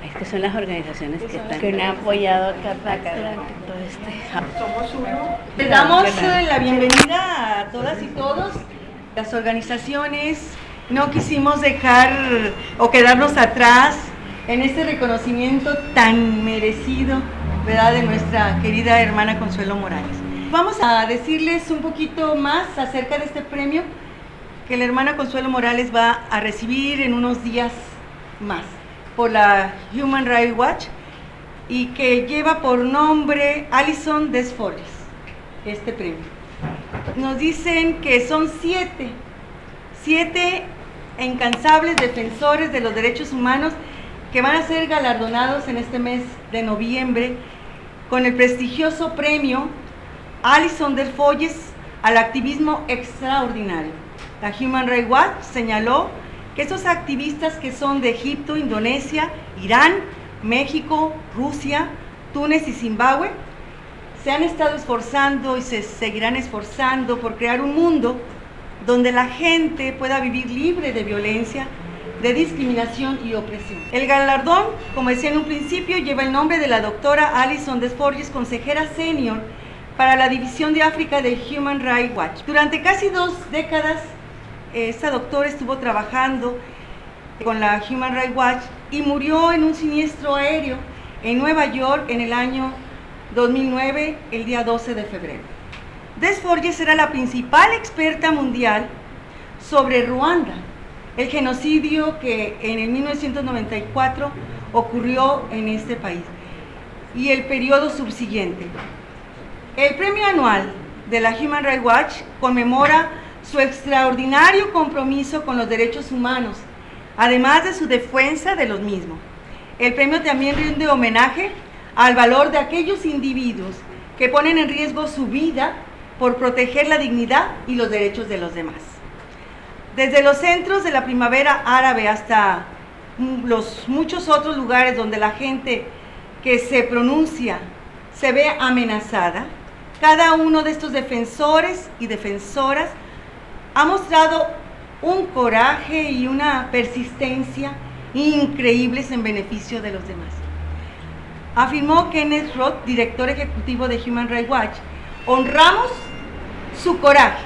Es que son las organizaciones que han apoyado acá durante todo este... Somos uno. Les damos la bienvenida a todas y todos. Las organizaciones no quisimos dejar o quedarnos atrás en este reconocimiento tan merecido, ¿verdad?, de nuestra querida hermana Consuelo Morales. Vamos a decirles un poquito más acerca de este premio que la hermana Consuelo Morales va a recibir en unos días más por la Human Rights Watch y que lleva por nombre Alison Desforges, este premio. Nos dicen que son siete incansables defensores de los derechos humanos que van a ser galardonados en este mes de noviembre con el prestigioso premio Alison Desforges al activismo extraordinario. La Human Rights Watch señaló que estos activistas que son de Egipto, Indonesia, Irán, México, Rusia, Túnez y Zimbabue se han estado esforzando y se seguirán esforzando por crear un mundo donde la gente pueda vivir libre de violencia, de discriminación y opresión. El galardón, como decía en un principio, lleva el nombre de la doctora Alison Desforges, consejera senior para la División de África de Human Rights Watch. Durante casi 2 décadas, esta doctora estuvo trabajando con la Human Rights Watch y murió en un siniestro aéreo en Nueva York en el año 2009, el día 12 de febrero. Desforges era la principal experta mundial sobre Ruanda, el genocidio que en el 1994 ocurrió en este país y el periodo subsiguiente. El premio anual de la Human Rights Watch conmemora su extraordinario compromiso con los derechos humanos, además de su defensa de los mismos. El premio también rinde homenaje al valor de aquellos individuos que ponen en riesgo su vida por proteger la dignidad y los derechos de los demás. Desde los centros de la primavera árabe hasta los muchos otros lugares donde la gente que se pronuncia se ve amenazada, cada uno de estos defensores y defensoras ha mostrado un coraje y una persistencia increíbles en beneficio de los demás. Afirmó Kenneth Roth, director ejecutivo de Human Rights Watch: honramos su coraje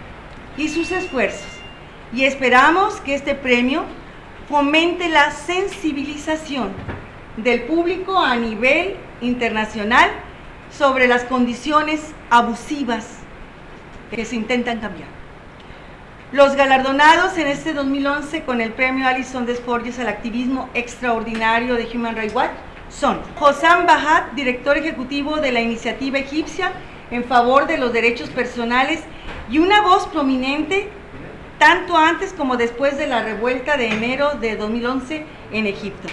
y sus esfuerzos y esperamos que este premio fomente la sensibilización del público a nivel internacional sobre las condiciones abusivas que se intentan cambiar. Los galardonados en este 2011 con el premio Alison Desforges al activismo extraordinario de Human Rights Watch son Hossam Bahad, director ejecutivo de la iniciativa egipcia en favor de los derechos personales y una voz prominente tanto antes como después de la revuelta de enero de 2011 en Egipto.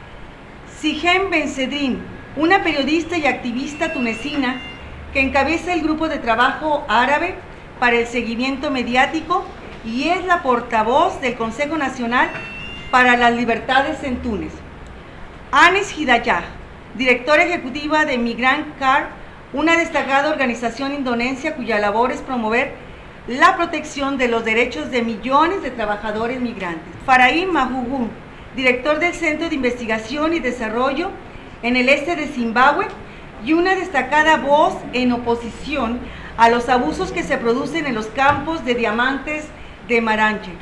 Sihem Bensedrin, una periodista y activista tunecina que encabeza el grupo de trabajo árabe para el seguimiento mediático y es la portavoz del Consejo Nacional para las Libertades en Túnez. Anis Hidayah, directora ejecutiva de Migrant Care, una destacada organización indonesia cuya labor es promover la protección de los derechos de millones de trabajadores migrantes. Farahin Mahugun, director del Centro de Investigación y Desarrollo en el este de Zimbabue y una destacada voz en oposición a los abusos que se producen en los campos de diamantes de Maranche.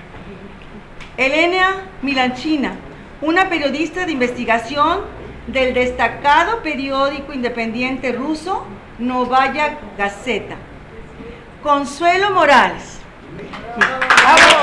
Elena Milanchina, una periodista de investigación del destacado periódico independiente ruso Novaya Gazeta. Consuelo Morales. ¡Bravo!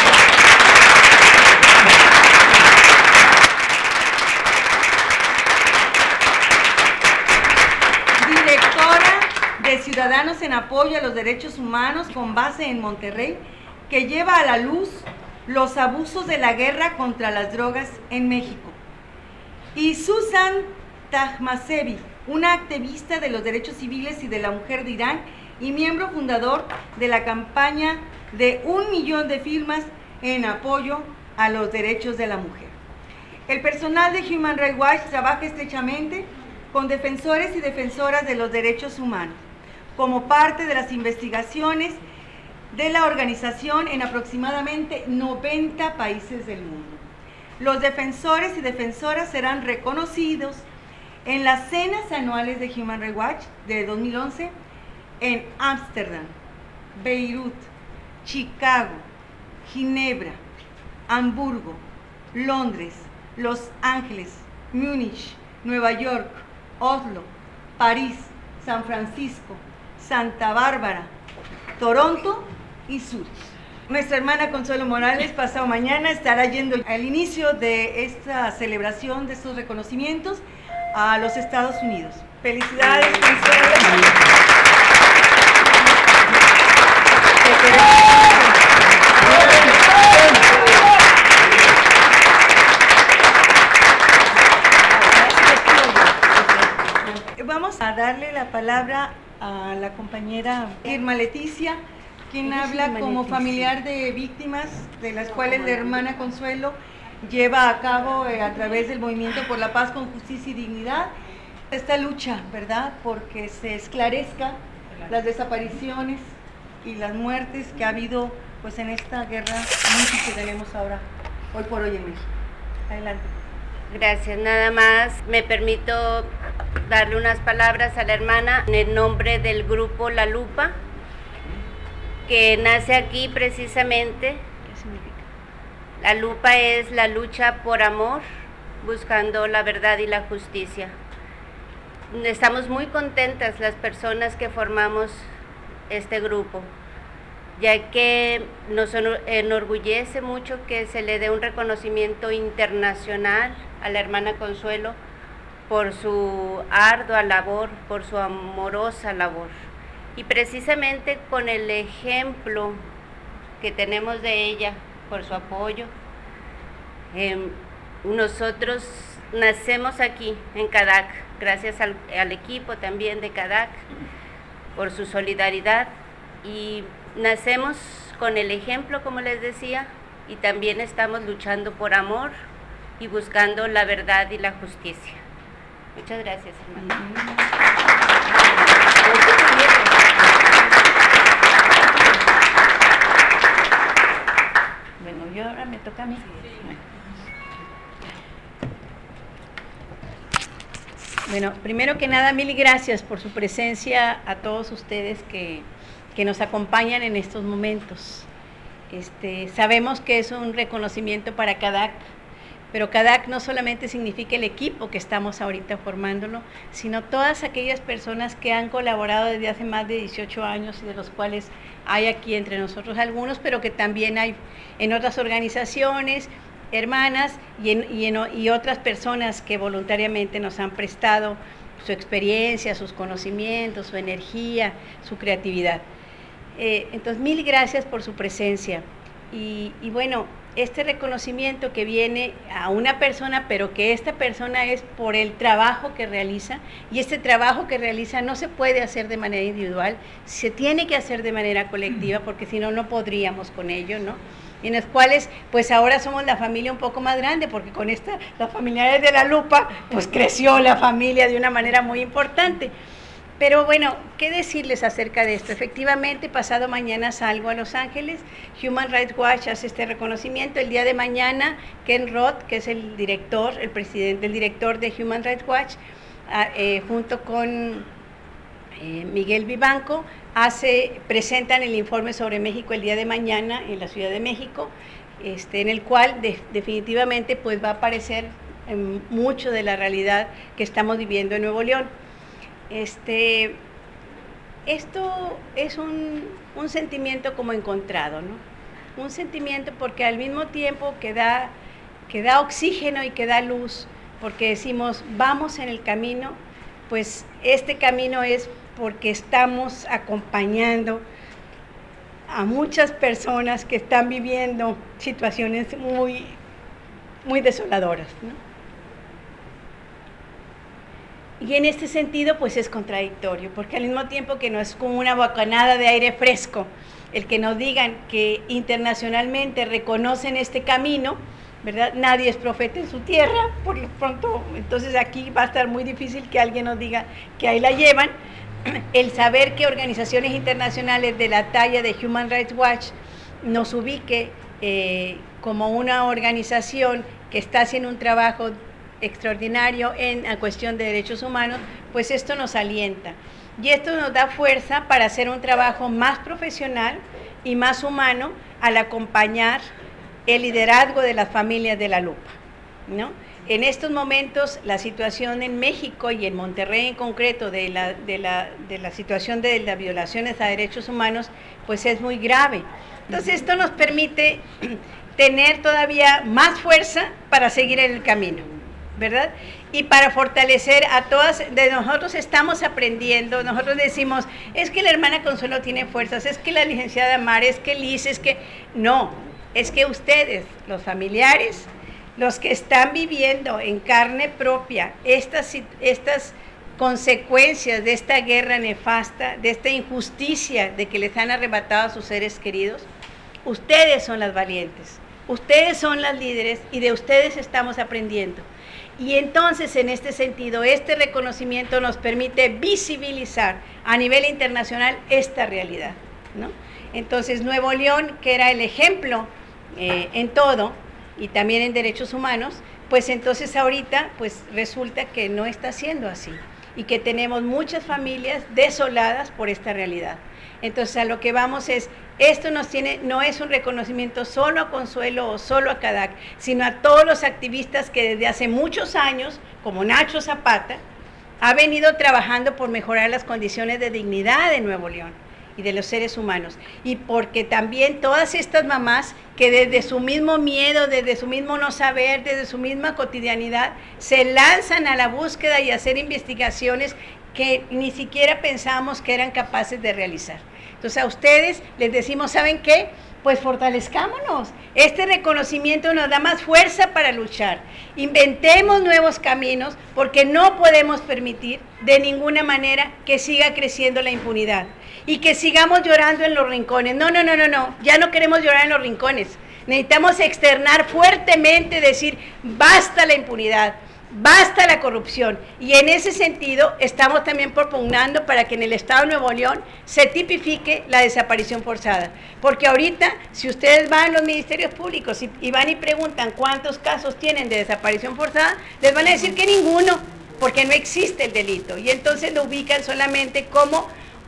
Directora de Ciudadanos en Apoyo a los Derechos Humanos con base en Monterrey, que lleva a la luz los abusos de la guerra contra las drogas en México. Y Susan Tahmasevi, una activista de los derechos civiles y de la mujer de Irán y miembro fundador de la campaña de 1 millón de firmas en apoyo a los derechos de la mujer. El personal de Human Rights Watch trabaja estrechamente con defensores y defensoras de los derechos humanos, como parte de las investigaciones de la organización en aproximadamente 90 países del mundo. Los defensores y defensoras serán reconocidos en las cenas anuales de Human Rights Watch de 2011 en Ámsterdam, Beirut, Chicago, Ginebra, Hamburgo, Londres, Los Ángeles, Múnich, Nueva York, Oslo, París, San Francisco, Santa Bárbara, Toronto y Zúrich. Nuestra hermana Consuelo Morales pasado mañana estará yendo al inicio de esta celebración, de estos reconocimientos, a los Estados Unidos. Felicidades, Consuelo. Vamos a darle la palabra a la compañera Irma Leticia, quien habla como familiar de víctimas, de las cuales la hermana Consuelo lleva a cabo a través del Movimiento por la Paz con Justicia y Dignidad esta lucha, ¿verdad?, porque se esclarezca las desapariciones y las muertes que ha habido pues en esta guerra que tenemos ahora, hoy por hoy en México. Adelante. Gracias, nada más me permito darle unas palabras a la hermana en el nombre del grupo La Lupa, que nace aquí precisamente. ¿Qué significa? La lupa es la lucha por amor, buscando la verdad y la justicia. Estamos muy contentas las personas que formamos este grupo, ya que nos enorgullece mucho que se le dé un reconocimiento internacional a la hermana Consuelo por su ardua labor, por su amorosa labor. Y precisamente con el ejemplo que tenemos de ella, por su apoyo, nosotros nacemos aquí en CADAC, gracias al equipo también de CADAC, por su solidaridad, y nacemos con el ejemplo, como les decía, y también estamos luchando por amor y buscando la verdad y la justicia. Muchas gracias, hermano. Bueno, yo ahora me toca a mí. Bueno, primero que nada, mil gracias por su presencia a todos ustedes que nos acompañan en estos momentos. Sabemos que es un reconocimiento para CADAC, pero CADAC no solamente significa el equipo que estamos ahorita formándolo, sino todas aquellas personas que han colaborado desde hace más de 18 años y de los cuales hay aquí entre nosotros algunos, pero que también hay en otras organizaciones, hermanas y otras personas que voluntariamente nos han prestado su experiencia, sus conocimientos, su energía, su creatividad. Entonces, mil gracias por su presencia. Y bueno, este reconocimiento que viene a una persona, pero que esta persona es por el trabajo que realiza, y este trabajo que realiza no se puede hacer de manera individual, se tiene que hacer de manera colectiva, porque si no, no podríamos con ello, ¿no? En los cuales, pues ahora somos la familia un poco más grande, porque con las familiares de La Lupa, pues creció la familia de una manera muy importante. Pero bueno, ¿qué decirles acerca de esto? Efectivamente, pasado mañana salgo a Los Ángeles. Human Rights Watch hace este reconocimiento. El día de mañana, Ken Roth, que es el director de Human Rights Watch, junto con Miguel Vivanco, presentan el informe sobre México el día de mañana en la Ciudad de México, en el cual definitivamente pues va a aparecer mucho de la realidad que estamos viviendo en Nuevo León. Esto es un sentimiento como encontrado, ¿no? Un sentimiento porque al mismo tiempo que da oxígeno y que da luz, porque decimos, vamos en el camino, pues este camino es porque estamos acompañando a muchas personas que están viviendo situaciones muy, muy desoladoras, ¿no? Y en este sentido, pues es contradictorio, porque al mismo tiempo que no es como una bocanada de aire fresco, el que nos digan que internacionalmente reconocen este camino, ¿verdad? Nadie es profeta en su tierra, por lo pronto, entonces aquí va a estar muy difícil que alguien nos diga que ahí la llevan. El saber que organizaciones internacionales de la talla de Human Rights Watch nos ubique como una organización que está haciendo un trabajo extraordinario en la cuestión de derechos humanos, pues esto nos alienta. Y esto nos da fuerza para hacer un trabajo más profesional y más humano al acompañar el liderazgo de las familias de la lupa, ¿no? En estos momentos la situación en México y en Monterrey en concreto de la situación de las violaciones a derechos humanos pues es muy grave. Entonces esto nos permite tener todavía más fuerza para seguir en el camino, ¿verdad? Y para fortalecer a todas, de nosotros estamos aprendiendo, nosotros decimos, es que la hermana Consuelo tiene fuerzas, es que la licenciada Mar, es que Liz, es que... No, es que ustedes, los familiares, los que están viviendo en carne propia estas consecuencias de esta guerra nefasta, de esta injusticia de que les han arrebatado a sus seres queridos, ustedes son las valientes, ustedes son las líderes y de ustedes estamos aprendiendo. Y entonces, en este sentido, este reconocimiento nos permite visibilizar a nivel internacional esta realidad, ¿no? Entonces, Nuevo León, que era el ejemplo en todo, y también en derechos humanos, pues entonces ahorita pues resulta que no está siendo así y que tenemos muchas familias desoladas por esta realidad. Entonces a lo que vamos es, esto no es un reconocimiento solo a Consuelo o solo a CADAC, sino a todos los activistas que desde hace muchos años, como Nacho Zapata, ha venido trabajando por mejorar las condiciones de dignidad de Nuevo León y de los seres humanos, y porque también todas estas mamás que desde su mismo miedo, desde su mismo no saber, desde su misma cotidianidad, se lanzan a la búsqueda y a hacer investigaciones que ni siquiera pensábamos que eran capaces de realizar. Entonces a ustedes les decimos, ¿saben qué? Pues fortalezcámonos. Este reconocimiento nos da más fuerza para luchar. Inventemos nuevos caminos porque no podemos permitir de ninguna manera que siga creciendo la impunidad y que sigamos llorando en los rincones. No, ya no queremos llorar en los rincones. Necesitamos externar fuertemente, decir, basta la impunidad, basta la corrupción. Y en ese sentido estamos también propugnando para que en el Estado de Nuevo León se tipifique la desaparición forzada. Porque ahorita, si ustedes van a los ministerios públicos y van y preguntan cuántos casos tienen de desaparición forzada, les van a decir que ninguno, porque no existe el delito. Y entonces lo ubican solamente como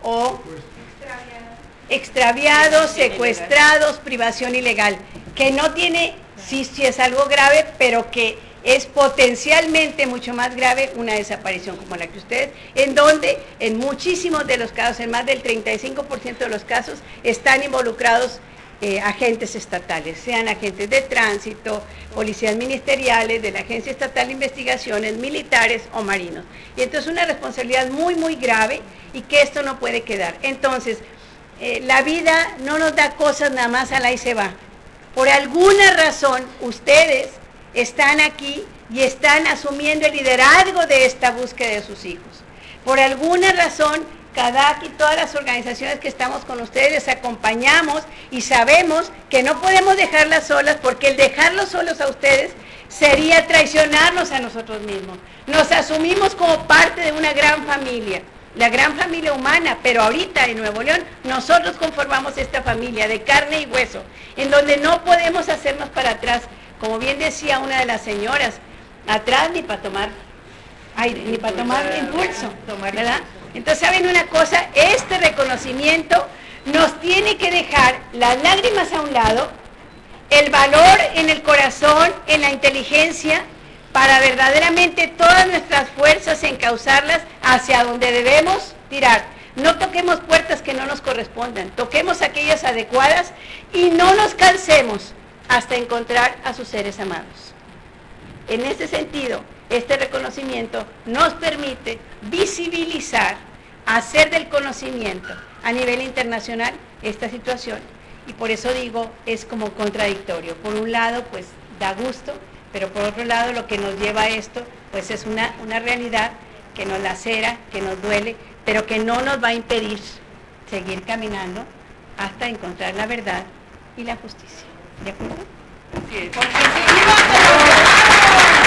extraviados, secuestrados, privación ilegal, que no tiene, sí es algo grave, pero que es potencialmente mucho más grave una desaparición como la que ustedes, en donde en muchísimos de los casos, en más del 35% de los casos, están involucrados agentes estatales, sean agentes de tránsito, policías ministeriales, de la Agencia Estatal de Investigaciones, militares o marinos. Y entonces una responsabilidad muy, muy grave y que esto no puede quedar. Entonces, la vida no nos da cosas nada más a la y se va. Por alguna razón, ustedes están aquí y están asumiendo el liderazgo de esta búsqueda de sus hijos. Por alguna razón, CADAC y todas las organizaciones que estamos con ustedes les acompañamos y sabemos que no podemos dejarlas solas, porque el dejarlos solos a ustedes sería traicionarnos a nosotros mismos. Nos asumimos como parte de una gran familia, la gran familia humana, pero ahorita en Nuevo León nosotros conformamos esta familia de carne y hueso, en donde no podemos hacernos para atrás. Como bien decía una de las señoras, atrás ni para tomar aire, ni para tomar impulso, ¿verdad? Entonces, ¿saben una cosa? Este reconocimiento nos tiene que dejar las lágrimas a un lado, el valor en el corazón, en la inteligencia, para verdaderamente todas nuestras fuerzas encauzarlas hacia donde debemos tirar. No toquemos puertas que no nos correspondan, toquemos aquellas adecuadas y no nos cansemos hasta encontrar a sus seres amados. En ese sentido, este reconocimiento nos permite visibilizar, hacer del conocimiento a nivel internacional esta situación, y por eso digo, es como contradictorio. Por un lado, pues da gusto, pero por otro lado lo que nos lleva a esto, pues es una realidad que nos lacera, que nos duele, pero que no nos va a impedir seguir caminando hasta encontrar la verdad y la justicia. ¿De acuerdo? Así es.